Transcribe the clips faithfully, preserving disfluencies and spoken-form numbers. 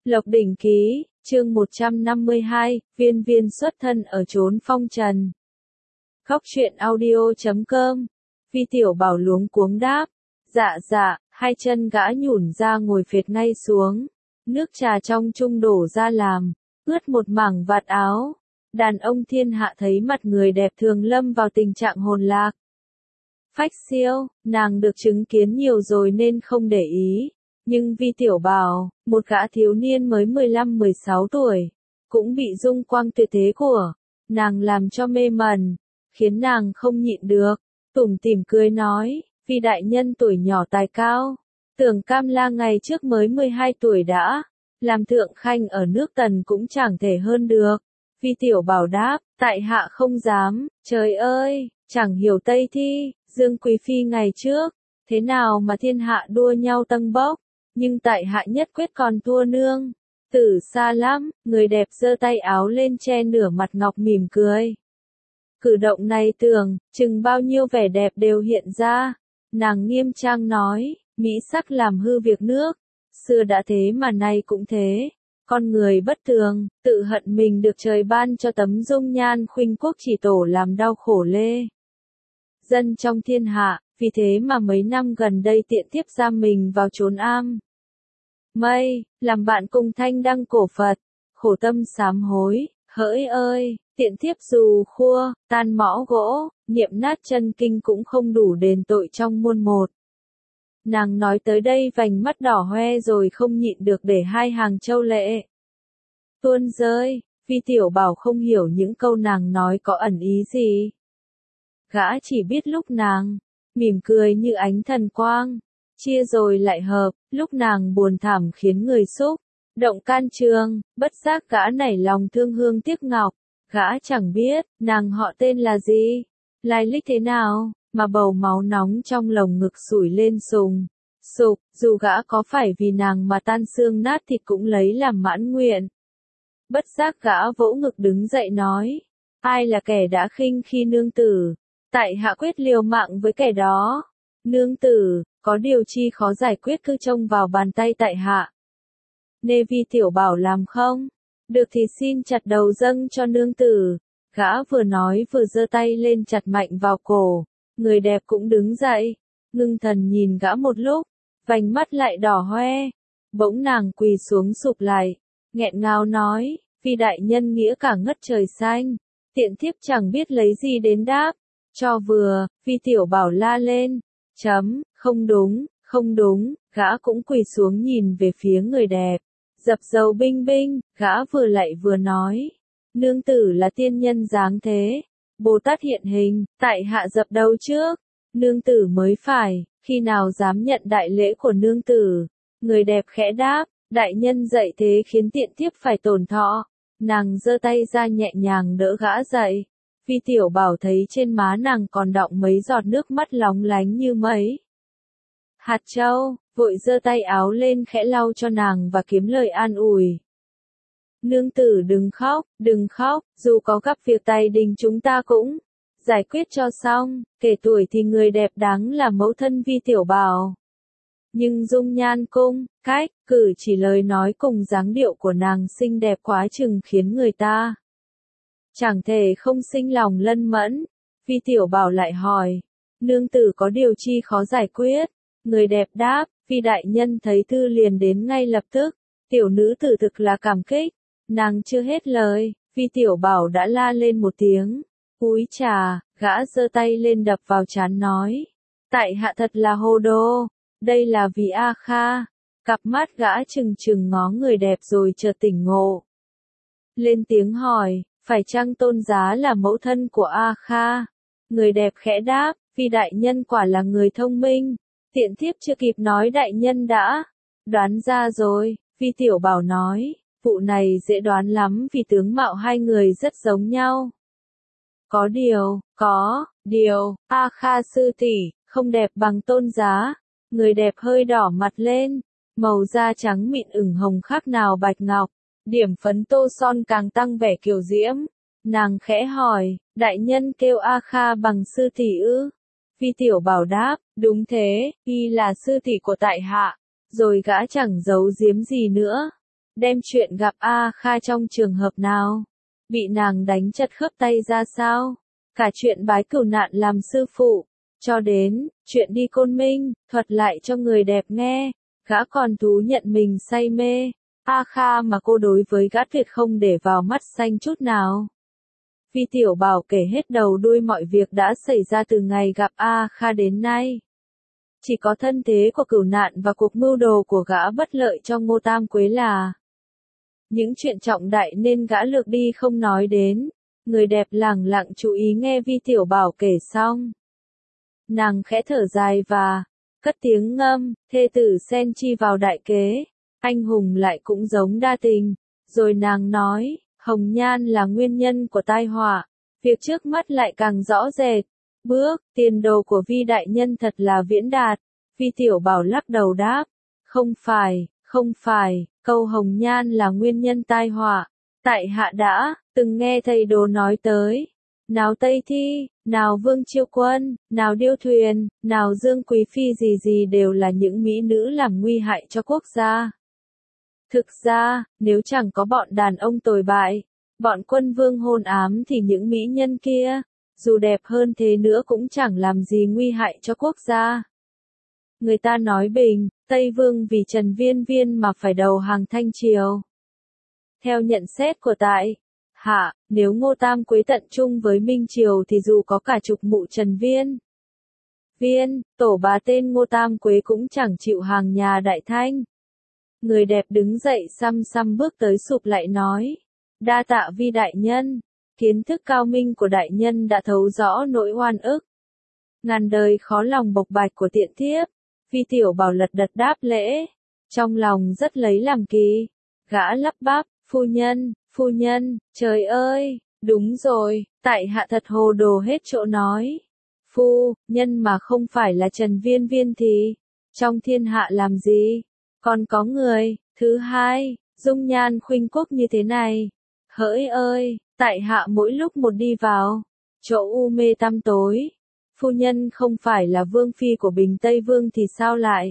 Lộc Đỉnh Ký, chương một trăm năm mươi hai, viên viên xuất thân ở chốn phong trần. Khóc chuyện audio chấm com. Vi Tiểu Bảo luống cuống đáp. Dạ dạ, hai chân gã nhủn ra ngồi phệt ngay xuống. Nước trà trong chung đổ ra làm, ướt một mảng vạt áo. Đàn ông thiên hạ thấy mặt người đẹp thường lâm vào tình trạng hồn lạc. Phách siêu, nàng được chứng kiến nhiều rồi nên không để ý. Nhưng Vi Tiểu Bảo, một gã thiếu niên mới mười lăm mười sáu tuổi, cũng bị dung quang tuyệt thế của nàng làm cho mê mẩn, khiến nàng không nhịn được, tủm tỉm cười nói, Vi đại nhân tuổi nhỏ tài cao, tưởng Cam La ngày trước mới mười hai tuổi đã, làm thượng khanh ở nước Tần cũng chẳng thể hơn được. Vi Tiểu Bảo đáp, tại hạ không dám, trời ơi, chẳng hiểu Tây Thi, Dương Quý Phi ngày trước, thế nào mà thiên hạ đua nhau tâng bốc. Nhưng tại hạ nhất quyết còn thua nương. Tử xa lắm, người đẹp giơ tay áo lên che nửa mặt ngọc mỉm cười. Cử động này tưởng, chừng bao nhiêu vẻ đẹp đều hiện ra. Nàng nghiêm trang nói, mỹ sắc làm hư việc nước. Xưa đã thế mà nay cũng thế. Con người bất thường, tự hận mình được trời ban cho tấm dung nhan khuynh quốc chỉ tổ làm đau khổ lê. Dân trong thiên hạ, vì thế mà mấy năm gần đây tiện tiếp giam mình vào chốn am. Mây, làm bạn cùng thanh đăng cổ Phật, khổ tâm sám hối, hỡi ơi, tiện thiếp dù khua, tan mõ gỗ, niệm nát chân kinh cũng không đủ đền tội trong muôn một. Nàng nói tới đây vành mắt đỏ hoe rồi không nhịn được để hai hàng châu lệ tuôn rơi. Vi Tiểu Bảo không hiểu những câu nàng nói có ẩn ý gì. Gã chỉ biết lúc nàng mỉm cười như ánh thần quang, chia rồi lại hợp, lúc nàng buồn thảm khiến người xúc động can trường, bất giác gã nảy lòng thương hương tiếc ngọc. Gã chẳng biết nàng họ tên là gì, lai lịch thế nào, mà bầu máu nóng trong lồng ngực sủi lên sùng sục, dù gã có phải vì nàng mà tan xương nát thịt cũng lấy làm mãn nguyện. Bất giác gã vỗ ngực đứng dậy nói, ai là kẻ đã khinh khi nương tử, tại hạ quyết liều mạng với kẻ đó. Nương tử, có điều chi khó giải quyết cứ trông vào bàn tay tại hạ. Nê Vi Tiểu Bảo làm không? Được thì xin chặt đầu dâng cho nương tử. Gã vừa nói vừa giơ tay lên chặt mạnh vào cổ. Người đẹp cũng đứng dậy, ngưng thần nhìn gã một lúc, vành mắt lại đỏ hoe. Bỗng nàng quỳ xuống sụp lại, nghẹn ngào nói, Vi đại nhân nghĩa cả ngất trời xanh. Tiện thiếp chẳng biết lấy gì đến đáp. Cho vừa, Vi Tiểu Bảo la lên. Chấm, không đúng, không đúng, gã cũng quỳ xuống nhìn về phía người đẹp. Dập dầu binh binh, gã vừa lạy vừa nói. Nương tử là tiên nhân dáng thế. Bồ Tát hiện hình, tại hạ dập đầu trước. Nương tử mới phải, khi nào dám nhận đại lễ của nương tử. Người đẹp khẽ đáp, đại nhân dạy thế khiến tiện thiếp phải tổn thọ. Nàng giơ tay ra nhẹ nhàng đỡ gã dậy. Vi Tiểu Bảo thấy trên má nàng còn đọng mấy giọt nước mắt lóng lánh như mấy hạt châu, vội giơ tay áo lên khẽ lau cho nàng và kiếm lời an ủi. Nương tử đừng khóc, đừng khóc, dù có gặp việc tài đình chúng ta cũng giải quyết cho xong, kể tuổi thì người đẹp đáng là mẫu thân Vi Tiểu Bảo. Nhưng dung nhan cung, cách, cử chỉ lời nói cùng dáng điệu của nàng xinh đẹp quá chừng khiến người ta chẳng thể không sinh lòng lân mẫn. Vi Tiểu Bảo lại hỏi, nương tử có điều chi khó giải quyết? Người đẹp đáp, Vi đại nhân thấy thư liền đến ngay lập tức. Tiểu nữ tử thực là cảm kích. Nàng chưa hết lời, Vi Tiểu Bảo đã la lên một tiếng. Úi trà, gã giơ tay lên đập vào trán nói. Tại hạ thật là hồ đồ. Đây là vì A Kha. Cặp mắt gã trừng trừng ngó người đẹp rồi chợt tỉnh ngộ. Lên tiếng hỏi, phải chăng tôn giá là mẫu thân của A Kha? Người đẹp khẽ đáp, Vi đại nhân quả là người thông minh. Tiện thiếp chưa kịp nói đại nhân đã đoán ra rồi. Vi Tiểu Bảo nói, vụ này dễ đoán lắm vì tướng mạo hai người rất giống nhau. Có điều, có điều, A Kha sư tỷ không đẹp bằng tôn giá. Người đẹp hơi đỏ mặt lên, màu da trắng mịn ửng hồng khác nào bạch ngọc, điểm phấn tô son càng tăng vẻ kiều diễm. Nàng khẽ hỏi, đại nhân kêu A Kha bằng sư tỷ ư? Vi Tiểu Bảo đáp, đúng thế, y là sư tỷ của tại hạ. Rồi gã chẳng giấu giếm gì nữa. Đem chuyện gặp A Kha trong trường hợp nào? Bị nàng đánh chật khớp tay ra sao? Cả chuyện bái cửu nạn làm sư phụ, cho đến, chuyện đi Côn Minh, thuật lại cho người đẹp nghe, gã còn thú nhận mình say mê. A Kha mà cô đối với gã tuyệt không để vào mắt xanh chút nào. Vi Tiểu Bảo kể hết đầu đuôi mọi việc đã xảy ra từ ngày gặp A Kha đến nay. Chỉ có thân thế của cửu nạn và cuộc mưu đồ của gã bất lợi cho Ngô Tam Quế là những chuyện trọng đại nên gã lược đi không nói đến. Người đẹp lẳng lặng chú ý nghe Vi Tiểu Bảo kể xong. Nàng khẽ thở dài và cất tiếng ngâm, thê tử xen chi vào đại kế, anh hùng lại cũng giống đa tình. Rồi nàng nói, hồng nhan là nguyên nhân của tai họa, việc trước mắt lại càng rõ rệt. Bước, tiền đồ của Vi đại nhân thật là viễn đạt. Vi Tiểu Bảo lắc đầu đáp, không phải, không phải, câu hồng nhan là nguyên nhân tai họa. Tại hạ đã, từng nghe thầy đồ nói tới. Nào Tây Thi, nào Vương Chiêu Quân, nào Điêu Thuyền, nào Dương Quý Phi gì gì đều là những mỹ nữ làm nguy hại cho quốc gia. Thực ra, nếu chẳng có bọn đàn ông tồi bại, bọn quân vương hôn ám thì những mỹ nhân kia, dù đẹp hơn thế nữa cũng chẳng làm gì nguy hại cho quốc gia. Người ta nói bình, Tây Vương vì Trần Viên Viên mà phải đầu hàng Thanh Triều. Theo nhận xét của tại hạ, nếu Ngô Tam Quế tận chung với Minh Triều thì dù có cả chục mụ Trần Viên Viên, tổ bà tên Ngô Tam Quế cũng chẳng chịu hàng nhà Đại Thanh. Người đẹp đứng dậy xăm xăm bước tới sụp lại nói, đa tạ Vi đại nhân, kiến thức cao minh của đại nhân đã thấu rõ nỗi oan ức. Ngàn đời khó lòng bộc bạch của tiện thiếp. Vi Tiểu Bảo lật đật đáp lễ, trong lòng rất lấy làm kỳ. Gã lắp bắp, phu nhân, phu nhân, trời ơi, đúng rồi, tại hạ thật hồ đồ hết chỗ nói. Phu, nhân mà không phải là Trần Viên Viên thì, trong thiên hạ làm gì, còn có người, thứ hai, dung nhan khuynh quốc như thế này. Hỡi ơi, tại hạ mỗi lúc một đi vào, chỗ u mê tăm tối. Phu nhân không phải là vương phi của Bình Tây Vương thì sao lại?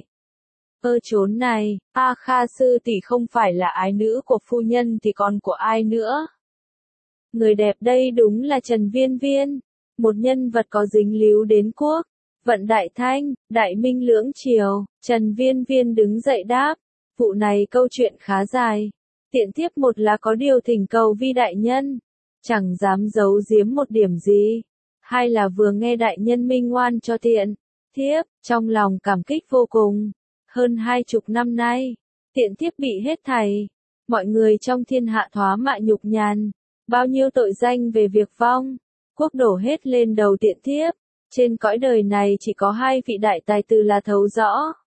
Ơ chốn này, A Kha sư tỷ không phải là ái nữ của phu nhân thì còn của ai nữa? Người đẹp đây đúng là Trần Viên Viên, một nhân vật có dính líu đến quốc, vận Đại Thanh, Đại Minh lưỡng triều. Trần Viên Viên đứng dậy đáp, vụ này câu chuyện khá dài. Tiện tiếp một là có điều thỉnh cầu Vi đại nhân, chẳng dám giấu giếm một điểm gì. Hai là vừa nghe đại nhân minh oan cho tiện thiếp, trong lòng cảm kích vô cùng. Hơn hai chục năm nay, tiện thiếp bị hết thảy mọi người trong thiên hạ thoá mạ nhục nhàn, bao nhiêu tội danh về việc vong quốc đổ hết lên đầu tiện thiếp. Trên cõi đời này chỉ có hai vị đại tài tử là thấu rõ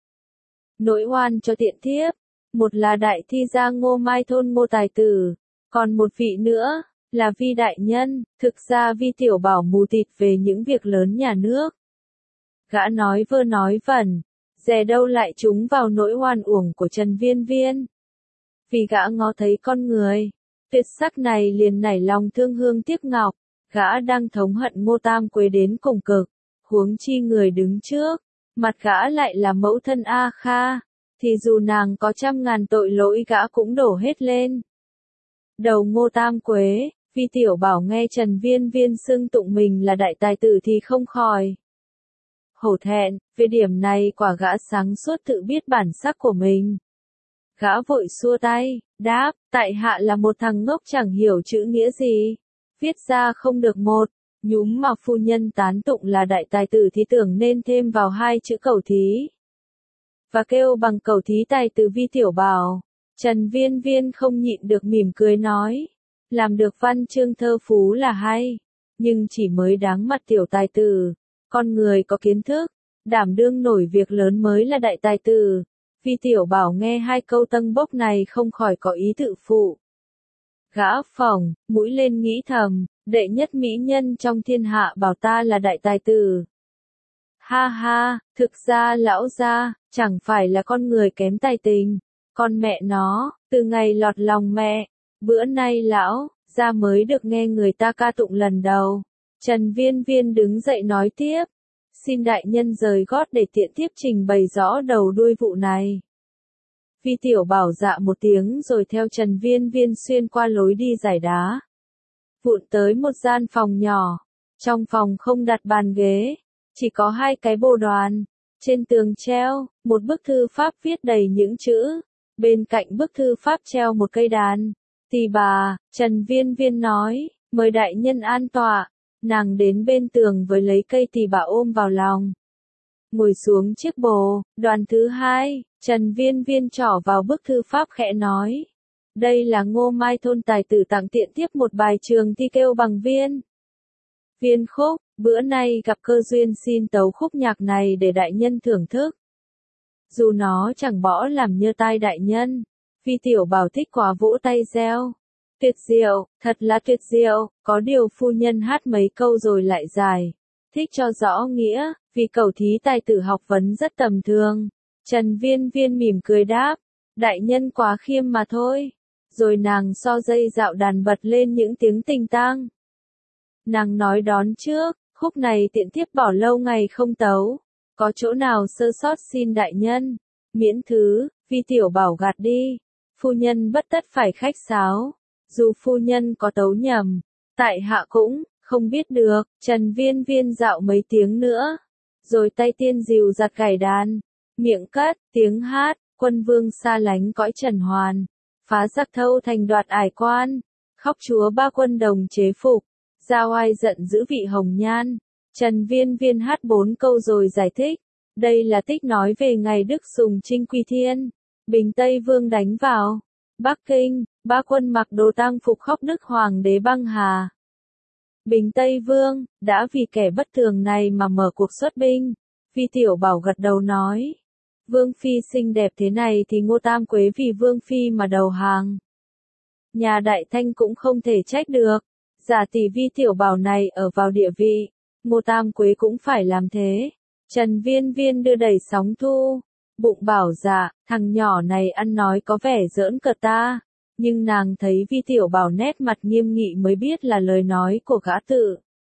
nỗi oan cho tiện thiếp, một là đại thi gia Ngô Mai thôn Ngô tài tử, còn một vị nữa là Vi đại nhân. Thực ra Vi Tiểu Bảo mù tịt về những việc lớn nhà nước. Gã nói vơ nói vẩn, dè đâu lại trúng vào nỗi oan uổng của Trần Viên Viên. Vì gã ngó thấy con người tuyệt sắc này liền nảy lòng thương hương tiếc ngọc, gã đang thống hận Ngô Tam Quế đến cùng cực, huống chi người đứng trước mặt gã lại là mẫu thân A Kha, thì dù nàng có trăm ngàn tội lỗi gã cũng đổ hết lên đầu Ngô Tam Quế. Vi Tiểu Bảo nghe Trần Viên Viên xưng tụng mình là đại tài tử thì không khỏi hổ thẹn. Về điểm này quả gã sáng suốt tự biết bản sắc của mình. Gã vội xua tay, đáp, tại hạ là một thằng ngốc chẳng hiểu chữ nghĩa gì, viết ra không được một nhúm mà phu nhân tán tụng là đại tài tử thì tưởng nên thêm vào hai chữ cầu thí, và kêu bằng cầu thí tài tử Vi Tiểu Bảo. Trần Viên Viên không nhịn được mỉm cười nói, làm được văn chương thơ phú là hay, nhưng chỉ mới đáng mặt tiểu tài tử, con người có kiến thức, đảm đương nổi việc lớn mới là đại tài tử. Vi Tiểu Bảo nghe hai câu tân bốc này không khỏi có ý tự phụ. Gã phỏng, mũi lên nghĩ thầm, đệ nhất mỹ nhân trong thiên hạ bảo ta là đại tài tử. Ha ha, thực ra lão gia, chẳng phải là con người kém tài tình, con mẹ nó, từ ngày lọt lòng mẹ, bữa nay lão gia mới được nghe người ta ca tụng lần đầu. Trần Viên Viên đứng dậy nói tiếp, xin đại nhân rời gót để tiện tiếp trình bày rõ đầu đuôi vụ này. Vi Tiểu Bảo dạ một tiếng rồi theo Trần Viên Viên xuyên qua lối đi giải đá. Vụn tới một gian phòng nhỏ. Trong phòng không đặt bàn ghế, chỉ có hai cái bồ đoàn. Trên tường treo, một bức thư pháp viết đầy những chữ. Bên cạnh bức thư pháp treo một cây đàn. Tỳ bà, Trần Viên Viên nói, mời đại nhân an tọa. Nàng đến bên tường với lấy cây tỳ bà ôm vào lòng. Ngồi xuống chiếc bồ, đoàn thứ hai, Trần Viên Viên trỏ vào bức thư pháp khẽ nói. Đây là Ngô Mai thôn tài tử tặng tiện tiếp một bài trường thi kêu bằng viên. Viên khúc, bữa nay gặp cơ duyên xin tấu khúc nhạc này để đại nhân thưởng thức. Dù nó chẳng bỏ làm nhơ tai đại nhân, Vi Tiểu Bảo thích quá vỗ tay reo. Tuyệt diệu, thật là tuyệt diệu, có điều phu nhân hát mấy câu rồi lại dài. Thích cho rõ nghĩa, vì cẩu thí tài tử học vấn rất tầm thường. Trần Viên Viên mỉm cười đáp, đại nhân quá khiêm mà thôi. Rồi nàng so dây dạo đàn bật lên những tiếng tình tang. Nàng nói đón trước, khúc này tiện thiếp bỏ lâu ngày không tấu. Có chỗ nào sơ sót xin đại nhân. Miễn thứ, Vi Tiểu Bảo gạt đi. Phu nhân bất tất phải khách sáo. Dù phu nhân có tấu nhầm, tại hạ cũng không biết được. Trần Viên Viên dạo mấy tiếng nữa. Rồi tay tiên dìu giặt gảy đàn. Miệng cất, tiếng hát, quân vương xa lánh cõi trần hoàn. Phá giặc thâu thành đoạt ải quan. Khóc chúa ba quân đồng chế phục. Giao ai giận giữ vị hồng nhan. Trần Viên Viên hát bốn câu rồi giải thích. Đây là tích nói về ngày Đức Sùng Trinh Quy Thiên. Bình Tây Vương đánh vào Bắc Kinh, ba quân mặc đồ tang phục khóc Đức Hoàng đế băng hà. Bình Tây Vương, đã vì kẻ bất thường này mà mở cuộc xuất binh. Vi Tiểu Bảo gật đầu nói. Vương Phi xinh đẹp thế này thì Ngô Tam Quế vì Vương Phi mà đầu hàng. Nhà Đại Thanh cũng không thể trách được. Giả tỷ Vi Tiểu Bảo này ở vào địa vị, Ngô Tam Quế cũng phải làm thế. Trần Viên Viên đưa đẩy sóng thu. Bụng bảo dạ, thằng nhỏ này ăn nói có vẻ giỡn cợt ta. Nhưng nàng thấy Vi Tiểu Bảo nét mặt nghiêm nghị mới biết là lời nói của gã tự.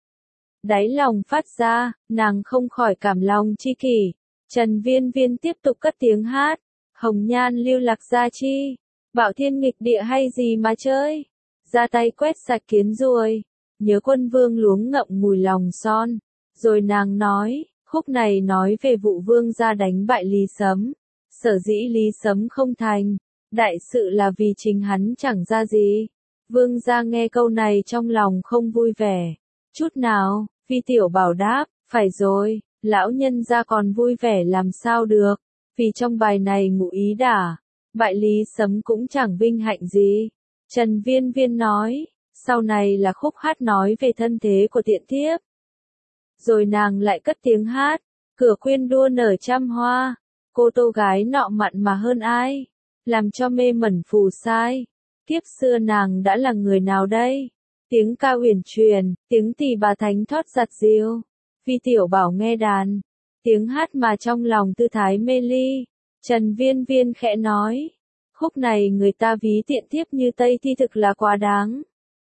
Đáy lòng phát ra, nàng không khỏi cảm lòng chi kỷ. Trần Viên Viên tiếp tục cất tiếng hát. Hồng nhan lưu lạc gia chi. Bảo thiên nghịch địa hay gì mà chơi. Ra tay quét sạch kiến ruồi. Nhớ quân vương luống ngậm mùi lòng son. Rồi nàng nói. Khúc này nói về vụ vương gia đánh bại Lý Sấm. Sở dĩ Lý Sấm không thành. Đại sự là vì chính hắn chẳng ra gì. Vương gia nghe câu này trong lòng không vui vẻ. Chút nào, Vi Tiểu Bảo đáp, phải rồi, lão nhân gia còn vui vẻ làm sao được. Vì trong bài này ngụ ý đả. Bại Lý Sấm cũng chẳng vinh hạnh gì. Trần Viên Viên nói. Sau này là khúc hát nói về thân thế của tiện thiếp. Rồi nàng lại cất tiếng hát, cửa khuyên đua nở trăm hoa, cô tô gái nọ mặn mà hơn ai, làm cho mê mẩn phù sai, kiếp xưa nàng đã là người nào đây, tiếng ca huyền truyền, tiếng tỳ bà thánh thoát giặt diêu, Vi Tiểu Bảo nghe đàn, tiếng hát mà trong lòng tư thái mê ly, Trần Viên Viên khẽ nói, khúc này người ta ví tiện thiếp như Tây Thi thực là quá đáng.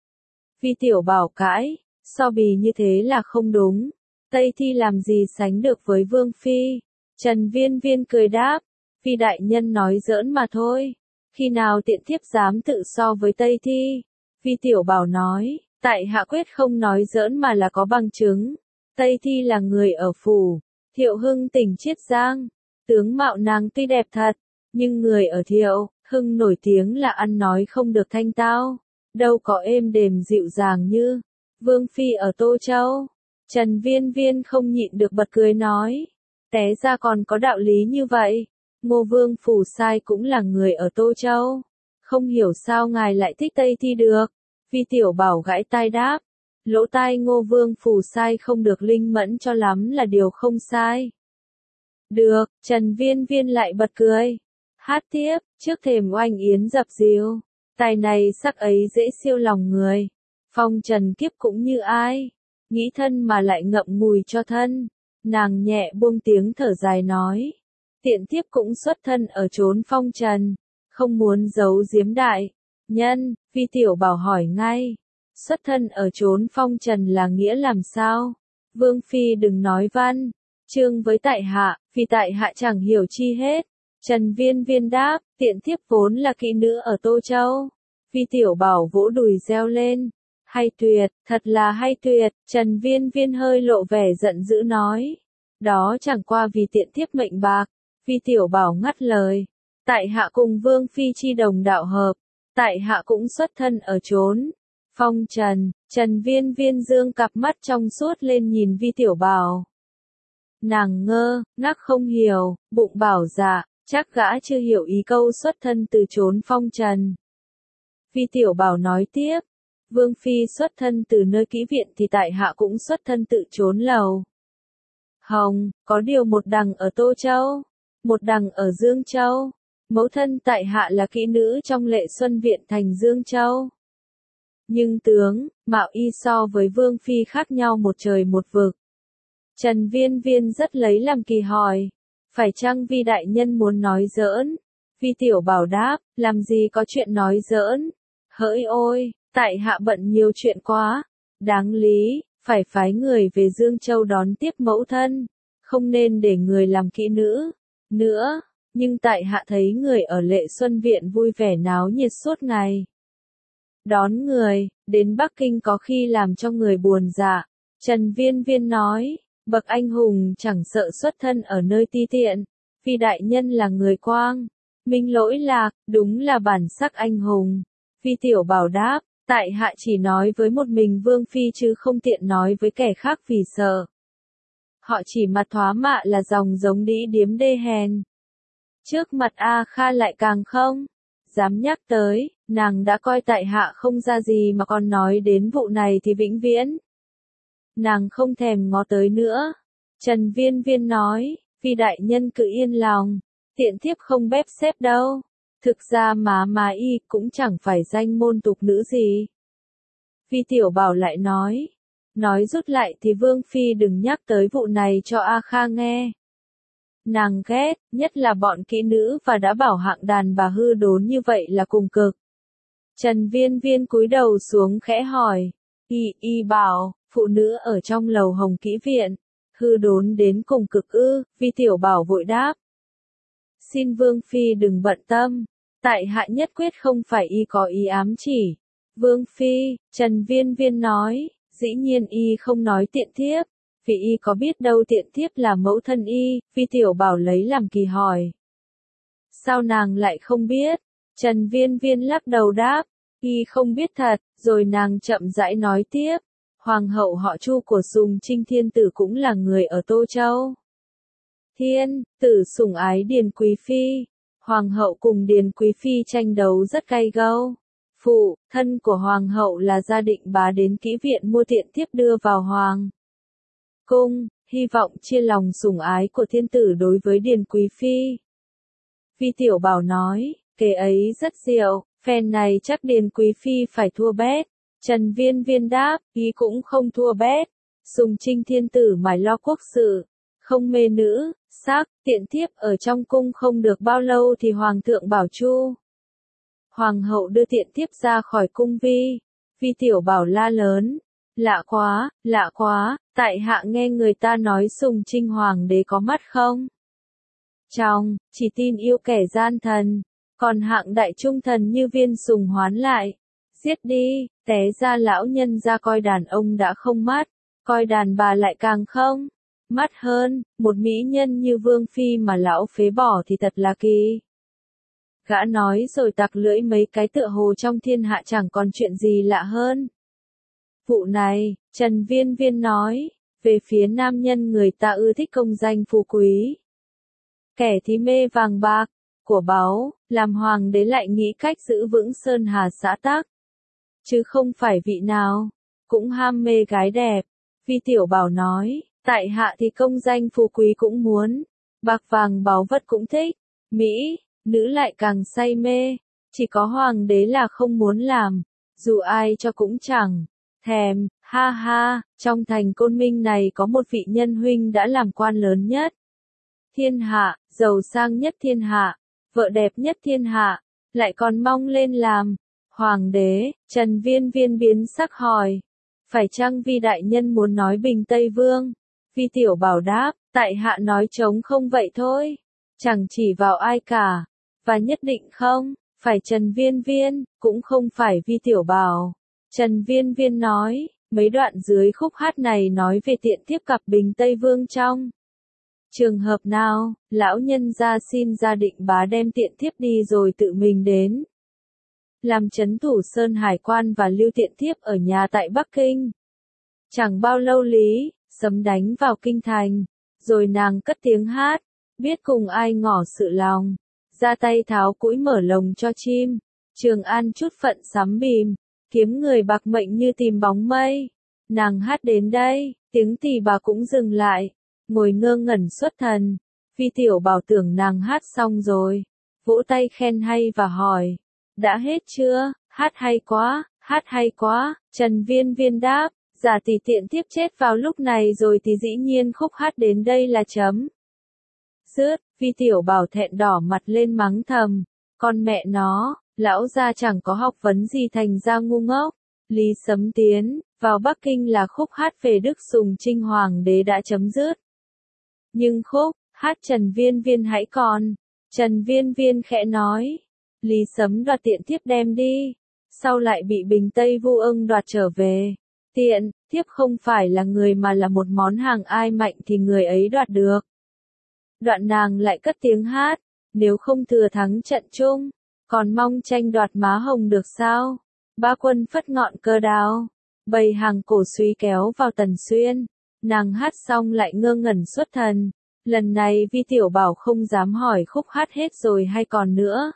Vi Tiểu Bảo cãi, so bì như thế là không đúng. Tây Thi làm gì sánh được với Vương Phi? Trần Viên Viên cười đáp, Phi đại nhân nói giỡn mà thôi. Khi nào tiện thiếp dám tự so với Tây Thi? Vi Tiểu Bảo nói, tại hạ quyết không nói giỡn mà là có bằng chứng. Tây Thi là người ở phủ, Thiệu Hưng tỉnh Chiết Giang. Tướng mạo nàng tuy đẹp thật, nhưng người ở Thiệu Hưng nổi tiếng là ăn nói không được thanh tao. Đâu có êm đềm dịu dàng như Vương Phi ở Tô Châu. Trần Viên Viên không nhịn được bật cười nói. Té ra còn có đạo lý như vậy. Ngô Vương Phủ Sai cũng là người ở Tô Châu. Không hiểu sao ngài lại thích Tây Thi được. Vi Tiểu Bảo gãi tai đáp. Lỗ tai Ngô Vương Phủ Sai không được linh mẫn cho lắm là điều không sai. Được, Trần Viên Viên lại bật cười. Hát tiếp, trước thềm oanh yến dập diêu. Tài này sắc ấy dễ siêu lòng người. Phong trần kiếp cũng như ai. Nghĩ thân mà lại ngậm ngùi cho thân. Nàng nhẹ buông tiếng thở dài nói. Tiện thiếp cũng xuất thân ở chốn phong trần. Không muốn giấu giếm đại. Nhân, Vi Tiểu Bảo hỏi ngay. Xuất thân ở chốn phong trần là nghĩa làm sao? Vương Phi đừng nói văn. Chương với tại hạ, vì tại hạ chẳng hiểu chi hết. Trần Viên Viên đáp, tiện thiếp vốn là kỹ nữ ở Tô Châu. Vi Tiểu Bảo vỗ đùi reo lên. Hay tuyệt, thật là hay tuyệt, Trần Viên Viên hơi lộ vẻ giận dữ nói. Đó chẳng qua vì tiện thiếp mệnh bạc. Vi Tiểu Bảo ngắt lời. Tại hạ cùng Vương Phi chi đồng đạo hợp. Tại hạ cũng xuất thân ở chốn phong trần. Trần Viên Viên dương cặp mắt trong suốt lên nhìn Vi Tiểu Bảo. Nàng ngơ, ngác không hiểu, bụng bảo dạ, chắc gã chưa hiểu ý câu xuất thân từ chốn phong trần. Vi Tiểu Bảo nói tiếp, Vương Phi xuất thân từ nơi kỹ viện thì tại hạ cũng xuất thân tự chốn lầu hồng, có điều một đằng ở Tô Châu, một đằng ở Dương Châu. Mẫu thân tại hạ là kỹ nữ trong Lệ Xuân Viện thành Dương Châu. Nhưng tướng, mạo y so với Vương Phi khác nhau một trời một vực. Trần Viên Viên rất lấy làm kỳ hỏi, phải chăng Vi đại nhân muốn nói giỡn? Vi Tiểu Bảo đáp, làm gì có chuyện nói giỡn? Hỡi ôi, tại hạ bận nhiều chuyện quá, đáng lý, phải phái người về Dương Châu đón tiếp mẫu thân, không nên để người làm kỹ nữ nữa. Nhưng tại hạ thấy người ở Lệ Xuân Viện vui vẻ náo nhiệt suốt ngày. Đón người, đến Bắc Kinh có khi làm cho người buồn dạ. Trần Viên Viên nói, bậc anh hùng chẳng sợ xuất thân ở nơi ti tiện. Vi đại nhân là người quang minh lỗi lạc, đúng là bản sắc anh hùng. Vi Tiểu Bảo đáp, tại hạ chỉ nói với một mình Vương Phi chứ không tiện nói với kẻ khác vì sợ họ chỉ mặt thoá mạ là dòng giống đĩ điếm đê hèn. Trước mặt A Kha lại càng không dám nhắc tới, nàng đã coi tại hạ không ra gì mà còn nói đến vụ này thì vĩnh viễn nàng không thèm ngó tới nữa. Trần Viên Viên nói, Vi đại nhân cứ yên lòng, tiện thiếp không bếp xếp đâu. Thực ra má má y cũng chẳng phải danh môn tục nữ gì. Vi Tiểu Bảo lại nói, nói rút lại thì Vương Phi đừng nhắc tới vụ này cho A Kha nghe. Nàng ghét, nhất là bọn kỹ nữ và đã bảo hạng đàn bà hư đốn như vậy là cùng cực. Trần Viên Viên cúi đầu xuống khẽ hỏi, y y bảo, phụ nữ ở trong lầu hồng kỹ viện, hư đốn đến cùng cực ư? Vi Tiểu Bảo vội đáp. Xin Vương Phi đừng bận tâm, tại hạ nhất quyết không phải y có ý ám chỉ. Vương Phi, Trần Viên Viên nói, dĩ nhiên y không nói tiện thiếp, vì y có biết đâu tiện thiếp là mẫu thân y. Vi Tiểu Bảo lấy làm kỳ hỏi. Sao nàng lại không biết? Trần Viên Viên lắc đầu đáp, y không biết thật. Rồi nàng chậm rãi nói tiếp, hoàng hậu họ Chu của Sùng Trinh Thiên Tử cũng là người ở Tô Châu. Thiên Tử sủng ái Điền Quý Phi, hoàng hậu cùng Điền Quý Phi tranh đấu rất gay gâu. Phụ thân của hoàng hậu là Gia Định Bá đến kỹ viện mua tiện thiếp đưa vào hoàng cung, hy vọng chia lòng sủng ái của thiên tử đối với Điền Quý Phi. Vi Tiểu Bảo nói, kế ấy rất diệu, phen này chắc Điền Quý Phi phải thua bét. Trần Viên Viên đáp, ý cũng không thua bét. Sùng Trinh Thiên Tử mải lo quốc sự, không mê nữ sắc, tiện thiếp ở trong cung không được bao lâu thì hoàng thượng bảo Chu hoàng hậu đưa tiện thiếp ra khỏi cung. Vi Vi Tiểu Bảo la lớn, lạ quá, lạ quá, tại hạ nghe người ta nói Sùng Trinh hoàng đế có mắt không trong, chỉ tin yêu kẻ gian thần, còn hạng đại trung thần như Viên Sùng hoán lại, giết đi. Té ra lão nhân ra coi đàn ông đã không mắt, coi đàn bà lại càng không mắt hơn. Một mỹ nhân như Vương Phi mà lão phế bỏ thì thật là kỳ. Gã nói rồi tặc lưỡi mấy cái tựa hồ trong thiên hạ chẳng còn chuyện gì lạ hơn. Vụ này, Trần Viên Viên nói, về phía nam nhân người ta ưa thích công danh phú quý. Kẻ thì mê vàng bạc, của báu, làm hoàng đế lại nghĩ cách giữ vững sơn hà xã tắc. Chứ không phải vị nào cũng ham mê gái đẹp. Vi Tiểu Bảo nói, tại hạ thì công danh phú quý cũng muốn, bạc vàng báu vật cũng thích, mỹ nữ lại càng say mê, chỉ có hoàng đế là không muốn làm, dù ai cho cũng chẳng thèm. Ha ha, trong thành Côn Minh này có một vị nhân huynh đã làm quan lớn nhất thiên hạ, giàu sang nhất thiên hạ, vợ đẹp nhất thiên hạ, lại còn mong lên làm hoàng đế. Trần Viên Viên biến sắc hỏi, phải chăng Vi đại nhân muốn nói Bình Tây Vương? Vi Tiểu Bảo đáp, tại hạ nói trống không vậy thôi. chẳng chỉ vào ai cả. Và nhất định không, phải Trần Viên Viên, cũng không phải Vi Tiểu Bảo. Trần Viên Viên nói, mấy đoạn dưới khúc hát này nói về tiện thiếp cặp Bình Tây Vương trong trường hợp nào, lão nhân gia xin gia định bá đem tiện thiếp đi rồi tự mình đến làm trấn thủ Sơn Hải quan và lưu tiện thiếp ở nhà tại Bắc Kinh. Chẳng bao lâu lý, sấm đánh vào kinh thành, rồi nàng cất tiếng hát, biết cùng ai ngỏ sự lòng, ra tay tháo cũi mở lồng cho chim, Trường An chút phận sắm bìm, kiếm người bạc mệnh như tìm bóng mây. Nàng hát đến đây, tiếng tỳ bà cũng dừng lại, ngồi ngơ ngẩn xuất thần. Vi Tiểu Bảo tưởng nàng hát xong rồi, vỗ tay khen hay và hỏi, đã hết chưa? Hát hay quá, hát hay quá. Trần Viên Viên đáp, giả tỷ tiện thiếp chết vào lúc này rồi thì dĩ nhiên khúc hát đến đây là chấm dứt. Vi Tiểu Bảo thẹn đỏ mặt lên mắng thầm, con mẹ nó, lão gia chẳng có học vấn gì thành ra ngu ngốc. Lý Sấm tiến vào Bắc Kinh là khúc hát về Đức Sùng Trinh Hoàng đế đã chấm dứt. Nhưng khúc hát Trần Viên Viên hãy còn. Trần Viên Viên khẽ nói, Lý Sấm đoạt tiện thiếp đem đi, sau lại bị Bình Tây Vu Ưng đoạt trở về. Tiện thiếp không phải là người mà là một món hàng ai mạnh thì người ấy đoạt được. Đoạn nàng lại cất tiếng hát, nếu không thừa thắng trận chung, còn mong tranh đoạt má hồng được sao? Ba quân phất ngọn cờ đao, bầy hàng cổ suý kéo vào Tần Xuyên. Nàng hát xong lại ngơ ngẩn xuất thần. Lần này Vi Tiểu Bảo không dám hỏi khúc hát hết rồi hay còn nữa.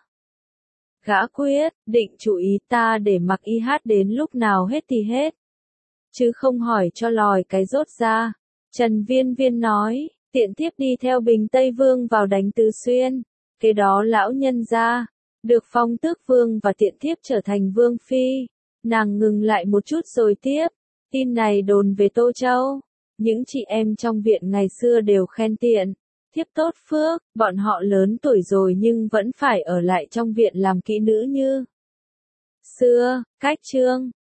Gã quyết định chú ý ta để mặc y hát đến lúc nào hết thì hết, chứ không hỏi cho lòi cái rốt ra. Trần Viên Viên nói, tiện thiếp đi theo Bình Tây Vương vào đánh Từ Xuyên, kế đó lão nhân gia được phong tước vương và tiện thiếp trở thành vương phi. Nàng ngừng lại một chút rồi tiếp, tin này đồn về Tô Châu, những chị em trong viện ngày xưa đều khen tiện thiếp tốt phước, bọn họ lớn tuổi rồi nhưng vẫn phải ở lại trong viện làm kỹ nữ như xưa. Cách chương